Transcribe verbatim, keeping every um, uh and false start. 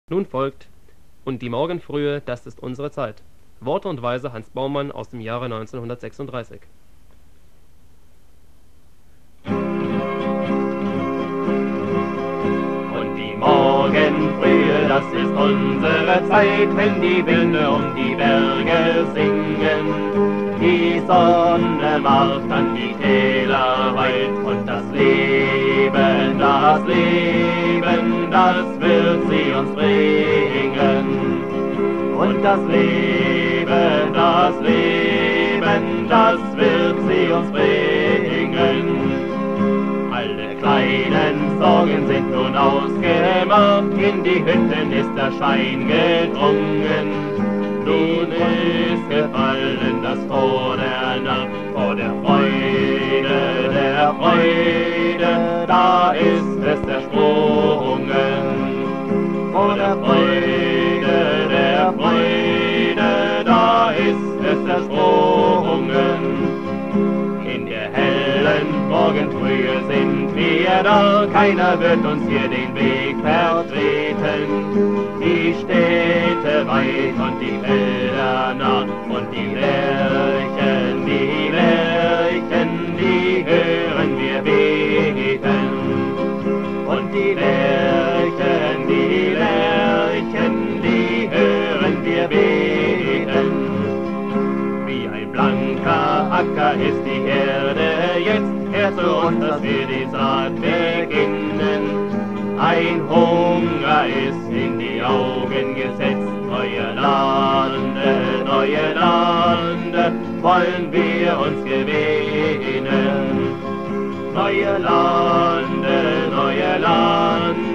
Nun folgt Und die Morgenfrühe, das ist unsere Zeit. Worte und Weise Hans Baumann aus dem Jahre neunzehnhundertsechsunddreißig. Und die Morgenfrühe, das ist unsere Zeit, wenn die Winde um die Berge singen. Die Sonne macht an die Täler weit und das Leben, das Leben, das wird sie uns bringen. Und das Leben, das Leben, das wird sie uns bringen. Alle kleinen Sorgen sind nun ausgemacht, in die Hütten ist der Schein gedrungen. Nun ist gefallen das Tor der Nacht, vor der Freude, der Freude, da ist es zersprungen. Vor der Freude, der Freude, da ist es zersprungen. In der hellen Morgenfrühe sind wir da, keiner wird uns hier den Weg vertreten. Die Städte weit und die Felder nah und die Lerchen, die Lerchen, die hören wir beten. Und die Lerchen, die Lerchen, die hören wir beten. Wie ein blanker Acker ist die Erde jetzt, her zu uns, dass wir die Saat beginnen. Ein Hunger ist in die Augen gesetzt, neue Lande, neue Lande, wollen wir uns gewinnen. Neue Lande, neue Lande,